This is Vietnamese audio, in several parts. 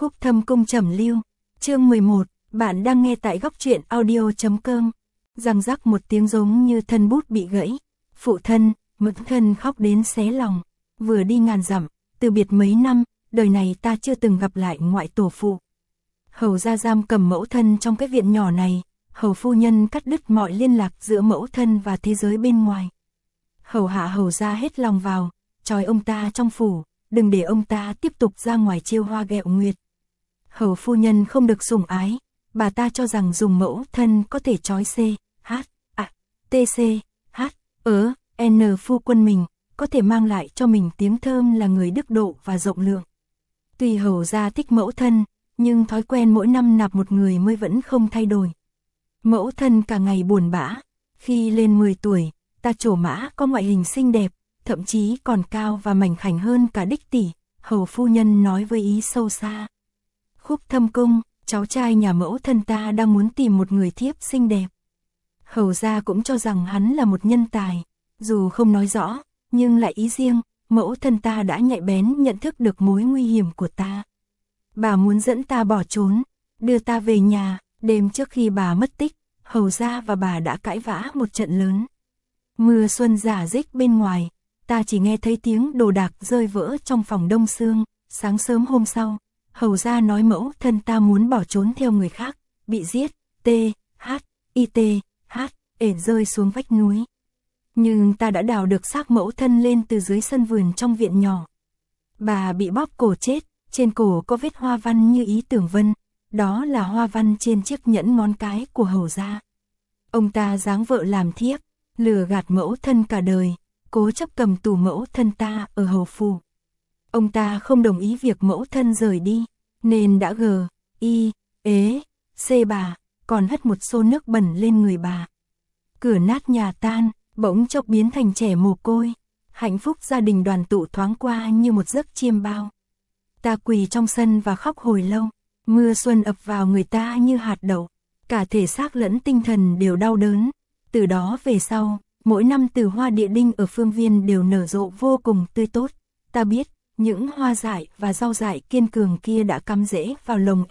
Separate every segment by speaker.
Speaker 1: Khúc Thâm Cung Trầm Lưu, chương 11, bạn đang nghe tại góc truyện audio.com. Răng rắc một tiếng giống như thân bút bị gãy, phụ thân, mẫu thân khóc đến xé lòng, vừa đi ngàn dặm, từ biệt mấy năm, đời này ta chưa từng gặp lại ngoại tổ phụ. Hầu gia giam cầm mẫu thân trong cái viện nhỏ này, hầu phu nhân cắt đứt mọi liên lạc giữa mẫu thân và thế giới bên ngoài. Hầu hạ hầu gia hết lòng vào, trói ông ta trong phủ, đừng để ông ta tiếp tục ra ngoài chiêu hoa ghẹo nguyệt. Hầu phu nhân không được sủng ái, bà ta cho rằng dùng mẫu thân có thể trói N phu quân mình, có thể mang lại cho mình tiếng thơm là người đức độ và rộng lượng. Tuy hầu gia thích mẫu thân, nhưng thói quen mỗi năm nạp một người mới vẫn không thay đổi. Mẫu thân cả ngày buồn bã, khi lên 10 tuổi, ta trổ mã có ngoại hình xinh đẹp, thậm chí còn cao và mảnh khảnh hơn cả đích tỷ, hầu phu nhân nói với ý sâu xa. Khúc Thâm Cung, cháu trai nhà mẫu thân ta đang muốn tìm một người thiếp xinh đẹp. Hầu gia cũng cho rằng hắn là một nhân tài, dù không nói rõ, nhưng lại ý riêng, mẫu thân ta đã nhạy bén nhận thức được mối nguy hiểm của ta. Bà muốn dẫn ta bỏ trốn, đưa ta về nhà, đêm trước khi bà mất tích, hầu gia và bà đã cãi vã một trận lớn. Mưa xuân rả rích bên ngoài, ta chỉ nghe thấy tiếng đồ đạc rơi vỡ trong phòng đông sương. Sáng sớm hôm sau, hầu gia nói mẫu thân ta muốn bỏ trốn theo người khác, bị giết, rơi xuống vách núi. Nhưng ta đã đào được xác mẫu thân lên từ dưới sân vườn trong viện nhỏ. Bà bị bóp cổ chết, trên cổ có vết hoa văn như ý tưởng vân, đó là hoa văn trên chiếc nhẫn ngón cái của hầu gia. Ông ta giáng vợ làm thiếp, lừa gạt mẫu thân cả đời, cố chấp cầm tù mẫu thân ta ở hầu phủ. Ông ta không đồng ý việc mẫu thân rời đi, nên đã bà, còn hất một xô nước bẩn lên người bà. Cửa nát nhà tan, bỗng chốc biến thành trẻ mồ côi, hạnh phúc gia đình đoàn tụ thoáng qua như một giấc chiêm bao. Ta quỳ trong sân và khóc hồi lâu, mưa xuân ập vào người ta như hạt đậu, cả thể xác lẫn tinh thần đều đau đớn. Từ đó về sau, mỗi năm từ hoa địa đinh ở phương viên đều nở rộ vô cùng tươi tốt. Ta biết, những hoa dại và rau dại kiên cường kia đã cắm rễ vào lồng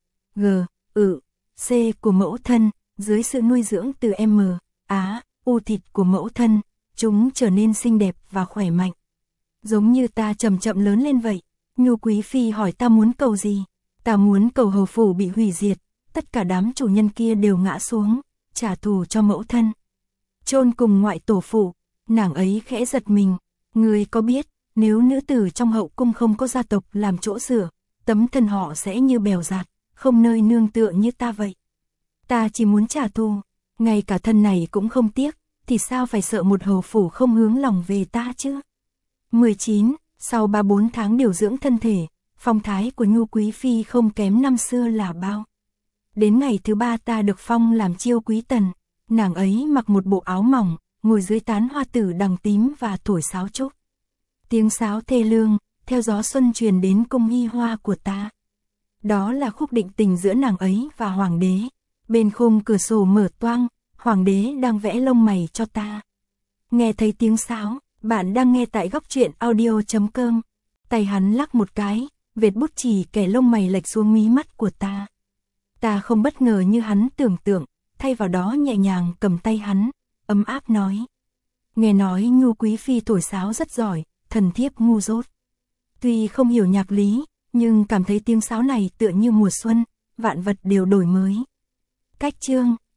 Speaker 1: C của mẫu thân, dưới sự nuôi dưỡng từ U thịt của mẫu thân, chúng trở nên xinh đẹp và khỏe mạnh. Giống như ta chậm chậm lớn lên vậy. Nhu quý phi hỏi ta muốn cầu gì? Ta muốn cầu hầu phủ bị hủy diệt, tất cả đám chủ nhân kia đều ngã xuống, trả thù cho mẫu thân. Chôn cùng ngoại tổ phụ, nàng ấy khẽ giật mình, người có biết, nếu nữ tử trong hậu cung không có gia tộc làm chỗ dựa, tấm thân họ sẽ như bèo dạt, không nơi nương tựa như ta vậy. Ta chỉ muốn trả thù, ngay cả thân này cũng không tiếc, thì sao phải sợ một hầu phủ không hướng lòng về ta chứ? 19. Sau 3-4 tháng điều dưỡng thân thể, phong thái của Nhu quý phi không kém năm xưa là bao. Đến ngày thứ 3 ta được phong làm chiêu quý tần, nàng ấy mặc một bộ áo mỏng, ngồi dưới tán hoa tử đằng tím và thổi sáo trúc. Tiếng sáo thê lương, theo gió xuân truyền đến cung hy hoa của ta. Đó là khúc định tình giữa nàng ấy và hoàng đế. Bên khung cửa sổ mở toang, hoàng đế đang vẽ lông mày cho ta. Nghe thấy tiếng sáo, bạn đang nghe tại góc truyện audio.com. Tay hắn lắc một cái, vệt bút chì kẻ lông mày lệch xuống mí mắt của ta. Ta không bất ngờ như hắn tưởng tượng, thay vào đó nhẹ nhàng cầm tay hắn, ấm áp nói. Nghe nói Nhu quý phi thổi sáo rất giỏi, thần thiếp ngu dốt. Tuy không hiểu nhạc lý, nhưng cảm thấy tiếng sáo này tựa như mùa xuân, vạn vật đều đổi mới. Cách chương